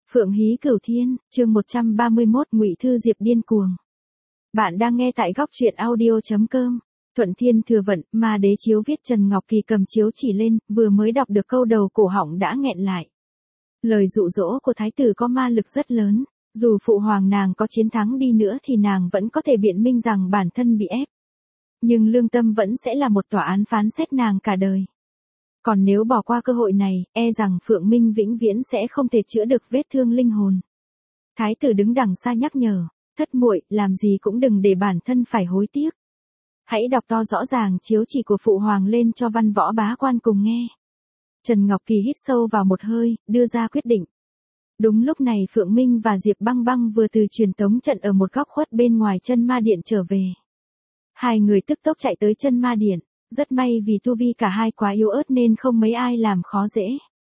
Phượng Hí Cửu Thiên, chương 131, Ngụy Thư Diệp điên cuồng. Bạn đang nghe tại góc truyện audio.com. Thuận Thiên Thừa Vận, Ma Đế chiếu viết Trần Ngọc Kỳ cầm chiếu chỉ lên, vừa mới đọc được câu đầu cổ họng đã nghẹn lại. Lời dụ dỗ của thái tử có ma lực rất lớn, dù phụ hoàng nàng có chiến thắng đi nữa thì nàng vẫn có thể biện minh rằng bản thân bị ép. Nhưng lương tâm vẫn sẽ là một tòa án phán xét nàng cả đời. Còn nếu bỏ qua cơ hội này, e rằng Phượng Minh vĩnh viễn sẽ không thể chữa được vết thương linh hồn. Thái tử đứng đằng xa nhắc nhở, thất muội, làm gì cũng đừng để bản thân phải hối tiếc. Hãy đọc to rõ ràng chiếu chỉ của phụ hoàng lên cho văn võ bá quan cùng nghe. Trần Ngọc Kỳ hít sâu vào một hơi, đưa ra quyết định. Đúng lúc này Phượng Minh và Diệp Băng Băng vừa từ truyền tống trận ở một góc khuất bên ngoài chân ma điện trở về. Hai người tức tốc chạy tới chân ma điện. Rất may vì tu vi cả hai quá yếu ớt nên không mấy ai làm khó dễ.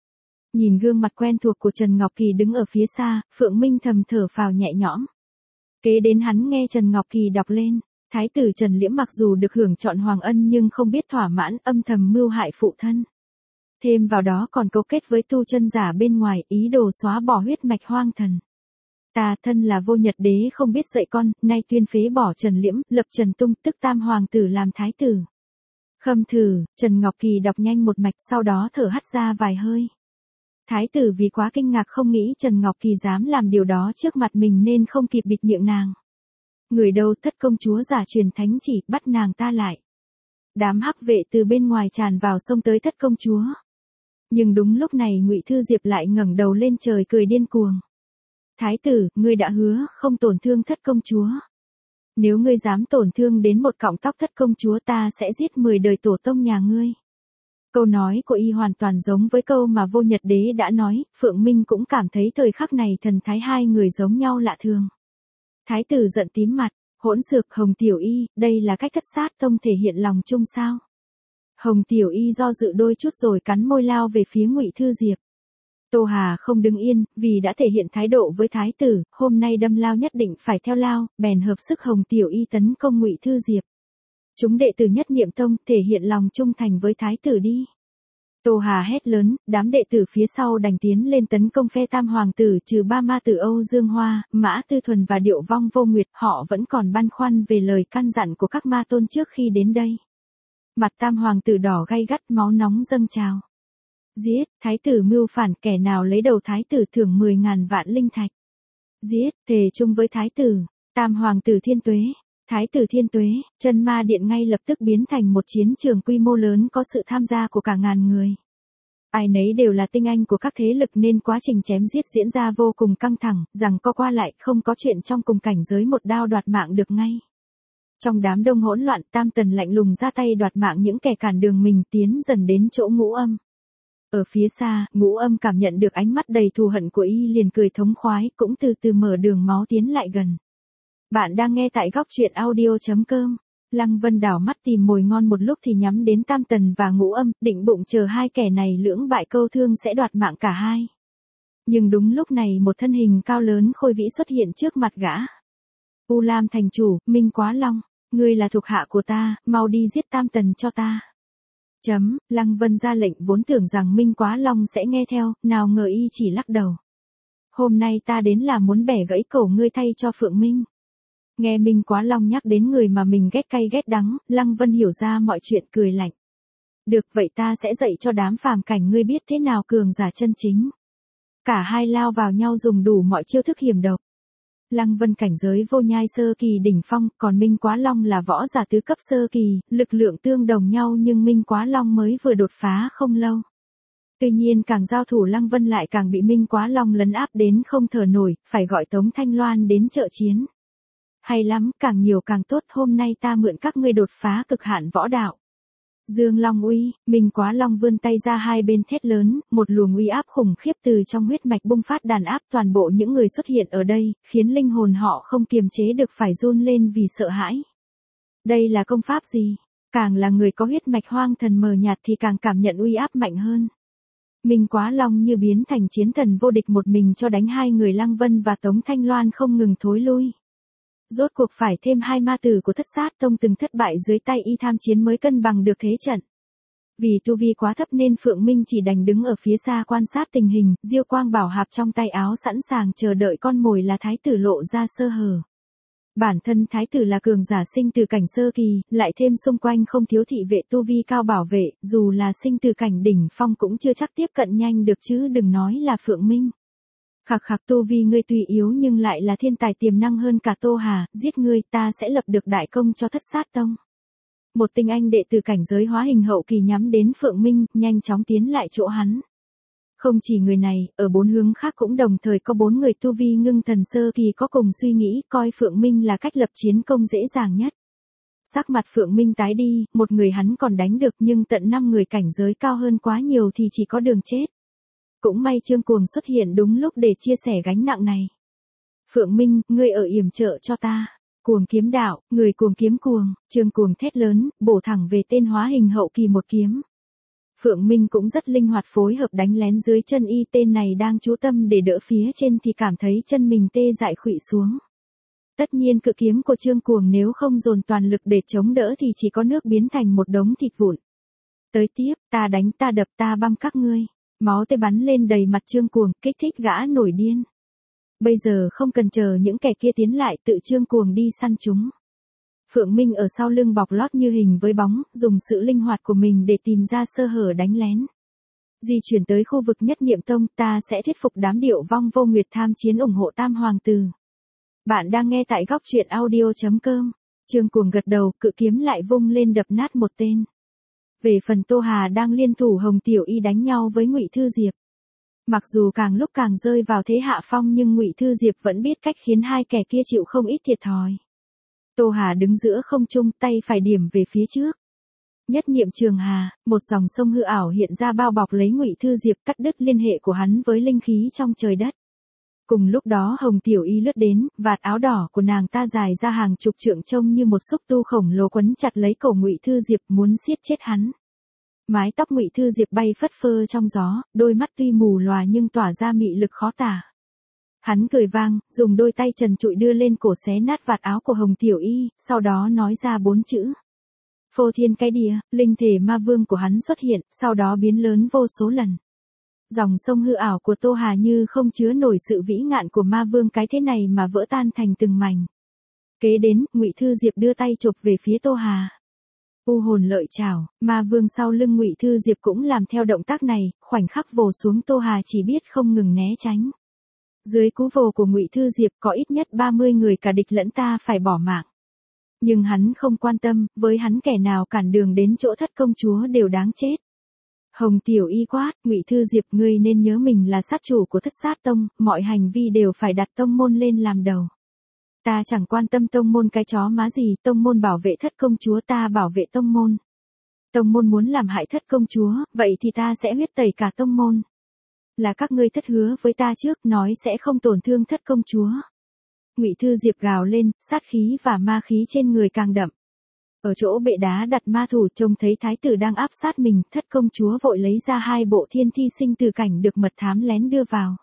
Nhìn gương mặt quen thuộc của Trần Ngọc Kỳ đứng ở phía xa, Phượng Minh thầm thở phào nhẹ nhõm. Kế đến hắn nghe Trần Ngọc Kỳ đọc lên, Thái tử Trần Liễm mặc dù được hưởng trọn hoàng ân nhưng không biết thỏa mãn, âm thầm mưu hại phụ thân. Thêm vào đó còn cấu kết với tu chân giả bên ngoài, ý đồ xóa bỏ huyết mạch hoang thần. Ta thân là vô nhật đế không biết dạy con, nay tuyên phế bỏ Trần Liễm, lập Trần Tung tức tam hoàng tử làm thái tử. Khâm thử, Trần Ngọc Kỳ đọc nhanh một mạch sau đó thở hắt ra vài hơi. Thái tử vì quá kinh ngạc không nghĩ Trần Ngọc Kỳ dám làm điều đó trước mặt mình nên không kịp bịt miệng nàng. Người đâu thất công chúa giả truyền thánh chỉ, bắt nàng ta lại. Đám hắc vệ từ bên ngoài tràn vào xông tới thất công chúa. Nhưng đúng lúc này Ngụy Thư Diệp lại ngẩng đầu lên trời cười điên cuồng. Thái tử, ngươi đã hứa không tổn thương thất công chúa. Nếu ngươi dám tổn thương đến một cọng tóc thất công chúa ta sẽ giết 10 đời tổ tông nhà ngươi. Câu nói của y hoàn toàn giống với câu mà vô nhật đế đã nói, Phượng Minh cũng cảm thấy thời khắc này thần thái hai người giống nhau lạ thường. Thái tử giận tím mặt, hỗn xược Hồng Tiểu Y, đây là cách thất sát tông thể hiện lòng chung sao. Hồng Tiểu Y do dự đôi chút rồi cắn môi lao về phía Ngụy Thư Diệp. Tô Hà không đứng yên, vì đã thể hiện thái độ với thái tử, hôm nay đâm lao nhất định phải theo lao, bèn hợp sức Hồng Tiểu Y tấn công Ngụy Thư Diệp. Chúng đệ tử Nhất Niệm Tông thể hiện lòng trung thành với thái tử đi. Tô Hà hét lớn, đám đệ tử phía sau đành tiến lên tấn công phe tam hoàng tử trừ ba ma tử Âu Dương Hoa, Mã Tư Thuần và Điệu Vong Vô Nguyệt, họ vẫn còn băn khoăn về lời căn dặn của các ma tôn trước khi đến đây. Mặt tam hoàng tử đỏ gay gắt, máu nóng dâng trào. Giết, thái tử mưu phản, kẻ nào lấy đầu thái tử thưởng 10.000 vạn linh thạch. Giết, thề chung với thái tử, tam hoàng tử Thiên Tuế, thái tử Thiên Tuế, chân ma điện ngay lập tức biến thành một chiến trường quy mô lớn có sự tham gia của cả ngàn người. Ai nấy đều là tinh anh của các thế lực nên quá trình chém giết diễn ra vô cùng căng thẳng, rằng co qua lại không có chuyện trong cùng cảnh giới một đao đoạt mạng được ngay. Trong đám đông hỗn loạn, Tam Tần lạnh lùng ra tay đoạt mạng những kẻ cản đường mình tiến dần đến chỗ Ngũ Âm. Ở phía xa, Ngũ Âm cảm nhận được ánh mắt đầy thù hận của y liền cười thống khoái, cũng từ từ mở đường máu tiến lại gần. Bạn đang nghe tại góc truyện audio.com. Lăng Vân đảo mắt tìm mồi ngon một lúc thì nhắm đến Tam Tần và Ngũ Âm, định bụng chờ hai kẻ này lưỡng bại câu thương sẽ đoạt mạng cả hai. Nhưng đúng lúc này một thân hình cao lớn khôi vĩ xuất hiện trước mặt gã. U Lam thành chủ, Minh Quá Long, ngươi là thuộc hạ của ta, mau đi giết Tam Tần cho ta. Lăng Vân ra lệnh vốn tưởng rằng Minh Quá Long sẽ nghe theo, nào ngờ y chỉ lắc đầu. Hôm nay ta đến là muốn bẻ gãy cổ ngươi thay cho Phượng Minh. Nghe Minh Quá Long nhắc đến người mà mình ghét cay ghét đắng, Lăng Vân hiểu ra mọi chuyện cười lạnh. Được vậy ta sẽ dạy cho đám phàm cảnh ngươi biết thế nào cường giả chân chính. Cả hai lao vào nhau dùng đủ mọi chiêu thức hiểm độc. Lăng Vân cảnh giới vô nhai sơ kỳ đỉnh phong, còn Minh Quá Long là võ giả tứ cấp sơ kỳ, lực lượng tương đồng nhau nhưng Minh Quá Long mới vừa đột phá không lâu. Tuy nhiên càng giao thủ Lăng Vân lại càng bị Minh Quá Long lấn áp đến không thở nổi, phải gọi Tống Thanh Loan đến trợ chiến. Hay lắm, càng nhiều càng tốt, hôm nay ta mượn các ngươi đột phá cực hạn võ đạo. Dương Long uy, Minh Quá Long vươn tay ra hai bên thét lớn, một luồng uy áp khủng khiếp từ trong huyết mạch bùng phát đàn áp toàn bộ những người xuất hiện ở đây, khiến linh hồn họ không kiềm chế được phải run lên vì sợ hãi. Đây là công pháp gì? Càng là người có huyết mạch hoang thần mờ nhạt thì càng cảm nhận uy áp mạnh hơn. Minh Quá Long như biến thành chiến thần vô địch một mình cho đánh hai người Lăng Vân và Tống Thanh Loan không ngừng thối lui. Rốt cuộc phải thêm hai ma tử của Thất Sát Tông từng thất bại dưới tay y tham chiến mới cân bằng được thế trận. Vì tu vi quá thấp nên Phượng Minh chỉ đành đứng ở phía xa quan sát tình hình, Diêu Quang Bảo hạp trong tay áo sẵn sàng chờ đợi con mồi là thái tử lộ ra sơ hở. Bản thân thái tử là cường giả sinh từ cảnh sơ kỳ, lại thêm xung quanh không thiếu thị vệ tu vi cao bảo vệ, dù là sinh từ cảnh đỉnh phong cũng chưa chắc tiếp cận nhanh được chứ đừng nói là Phượng Minh. Khặc khặc, tu vi ngươi tuy yếu nhưng lại là thiên tài tiềm năng hơn cả Tô Hà, giết ngươi ta sẽ lập được đại công cho Thất Sát Tông. Một tinh anh đệ tử cảnh giới hóa hình hậu kỳ nhắm đến Phượng Minh, nhanh chóng tiến lại chỗ hắn. Không chỉ người này, ở 4 hướng khác cũng đồng thời có 4 người tu vi ngưng thần sơ kỳ có cùng suy nghĩ, coi Phượng Minh là cách lập chiến công dễ dàng nhất. Sắc mặt Phượng Minh tái đi, một người hắn còn đánh được nhưng tận 5 người cảnh giới cao hơn quá nhiều thì chỉ có đường chết. Cũng may Trương Cuồng xuất hiện đúng lúc để chia sẻ gánh nặng này. Phượng Minh, ngươi ở yểm trợ cho ta. Cuồng kiếm đạo, người cuồng kiếm cuồng, Trương Cuồng thét lớn, bổ thẳng về tên hóa hình hậu kỳ một kiếm. Phượng Minh cũng rất linh hoạt phối hợp đánh lén dưới chân y, tên này đang chú tâm để đỡ phía trên thì cảm thấy chân mình tê dại khuỵu xuống. Tất nhiên cự kiếm của Trương Cuồng nếu không dồn toàn lực để chống đỡ thì chỉ có nước biến thành một đống thịt vụn. Tới tiếp, ta đánh ta đập ta băm các ngươi. Máu tươi bắn lên đầy mặt Trương Cuồng, kích thích gã nổi điên. Bây giờ không cần chờ những kẻ kia tiến lại, tự Trương Cuồng đi săn chúng. Phượng Minh ở sau lưng bọc lót như hình với bóng, dùng sự linh hoạt của mình để tìm ra sơ hở đánh lén. Di chuyển tới khu vực Nhất Niệm Tông, ta sẽ thuyết phục đám Điệu Vong Vô Nguyệt tham chiến ủng hộ Tam Hoàng Tử. Bạn đang nghe tại góc truyện audio.com. Trương Cuồng gật đầu, cự kiếm lại vung lên đập nát một tên. Về phần Tô Hà đang liên thủ Hồng Tiểu Y đánh nhau với Ngụy Thư Diệp. Mặc dù càng lúc càng rơi vào thế hạ phong nhưng Ngụy Thư Diệp vẫn biết cách khiến hai kẻ kia chịu không ít thiệt thòi. Tô Hà đứng giữa không trung, tay phải điểm về phía trước. Nhất niệm trường hà, một dòng sông hư ảo hiện ra bao bọc lấy Ngụy Thư Diệp, cắt đứt liên hệ của hắn với linh khí trong trời đất. Cùng lúc đó Hồng Tiểu Y lướt đến, vạt áo đỏ của nàng ta dài ra hàng chục trượng trông như một xúc tu khổng lồ quấn chặt lấy cổ Ngụy Thư Diệp muốn siết chết hắn. Mái tóc Ngụy Thư Diệp bay phất phơ trong gió, đôi mắt tuy mù lòa nhưng tỏa ra mị lực khó tả. Hắn cười vang, dùng đôi tay trần trụi đưa lên cổ xé nát vạt áo của Hồng Tiểu Y, sau đó nói ra 4 chữ. Phô thiên cái địa, linh thể ma vương của hắn xuất hiện, sau đó biến lớn vô số lần. Dòng sông hư ảo của Tô Hà như không chứa nổi sự vĩ ngạn của ma vương cái thế này mà vỡ tan thành từng mảnh. Kế đến, Ngụy Thư Diệp đưa tay chộp về phía Tô Hà. U hồn lợi chảo, ma vương sau lưng Ngụy Thư Diệp cũng làm theo động tác này, khoảnh khắc vồ xuống Tô Hà chỉ biết không ngừng né tránh. Dưới cú vồ của Ngụy Thư Diệp có ít nhất 30 người cả địch lẫn ta phải bỏ mạng. Nhưng hắn không quan tâm, với hắn kẻ nào cản đường đến chỗ Thất công chúa đều đáng chết. Hồng Tiểu Y quát, Ngụy Thư Diệp, ngươi nên nhớ mình là sát chủ của Thất Sát Tông, mọi hành vi đều phải đặt tông môn lên làm đầu. Ta chẳng quan tâm tông môn cái chó má gì, tông môn bảo vệ Thất công chúa, ta bảo vệ tông môn. Tông môn muốn làm hại Thất công chúa, vậy thì ta sẽ huyết tẩy cả tông môn. Là các ngươi thất hứa với ta trước, nói sẽ không tổn thương Thất công chúa. Ngụy Thư Diệp gào lên, sát khí và ma khí trên người càng đậm. Ở chỗ bệ đá đặt ma thủ, trông thấy thái tử đang áp sát mình, Thất công chúa vội lấy ra 2 bộ thiên thi sinh từ cảnh được mật thám lén đưa vào.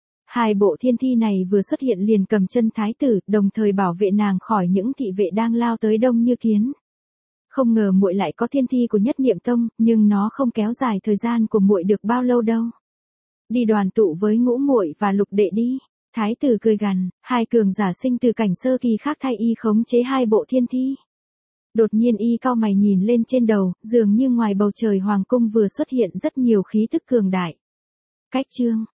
2 bộ thiên thi này vừa xuất hiện liền cầm chân thái tử, đồng thời bảo vệ nàng khỏi những thị vệ đang lao tới đông như kiến. Không ngờ muội lại có thiên thi của Nhất Niệm Tông, nhưng nó không kéo dài thời gian của muội được bao lâu đâu. Đi đoàn tụ với Ngũ muội và Lục đệ đi. Thái tử cười gằn, 2 cường giả sinh từ cảnh sơ kỳ khác thay y khống chế 2 bộ thiên thi. Đột nhiên y cau mày nhìn lên trên đầu, dường như ngoài bầu trời hoàng cung vừa xuất hiện rất nhiều khí tức cường đại. Cách chương